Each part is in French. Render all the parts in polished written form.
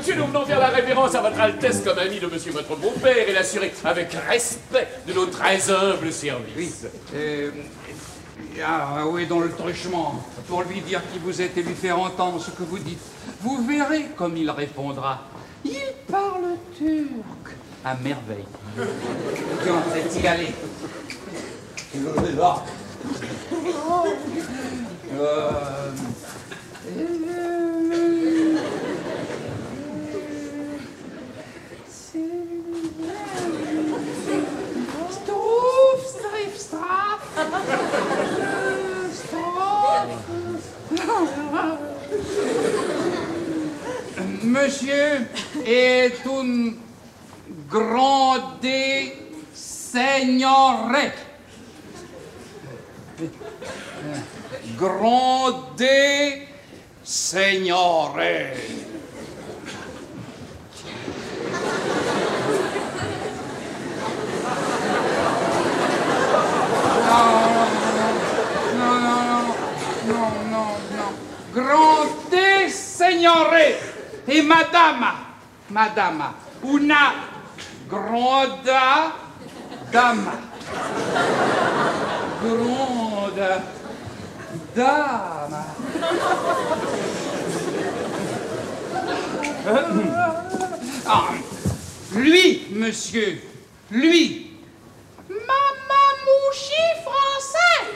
monsieur, nous venons faire la révérence à votre Altesse comme ami de monsieur votre beau-père et l'assurer avec respect de nos très humbles services. Où est donc le truchement pour lui dire qui vous êtes et lui faire entendre ce que vous dites? Vous verrez comme il répondra. Il parle turc à merveille. Tiens, c'est y aller. Monsieur est un grande seigneurie. Grande seigneurie. Non. Grande seigneurie. Et madame, una grande dame. Grande dame. Lui, monsieur, lui. Mamamouchi français.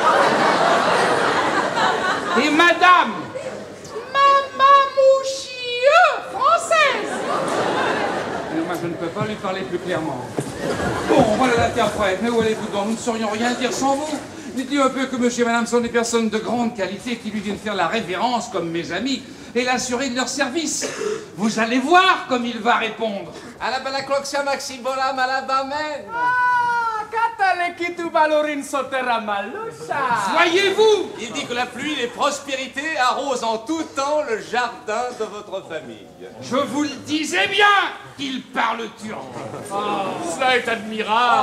Et madame. Moi, je ne peux pas lui parler plus clairement. Bon, voilà l'interprète. Mais où allez-vous donc? Nous ne saurions rien dire sans vous. Dites-lui un peu que monsieur et madame sont des personnes de grande qualité qui lui viennent faire la révérence comme mes amis et l'assurer de leur service. Vous allez voir comme il va répondre. Alla bella cloxia maxibola malabamen. Catale qui tu valorin sotera malusa. Voyez-vous? Il dit que la pluie et les prospérités arrosent en tout temps le jardin de votre famille. Je vous le disais bien qu'il parle turc. Cela est admirable.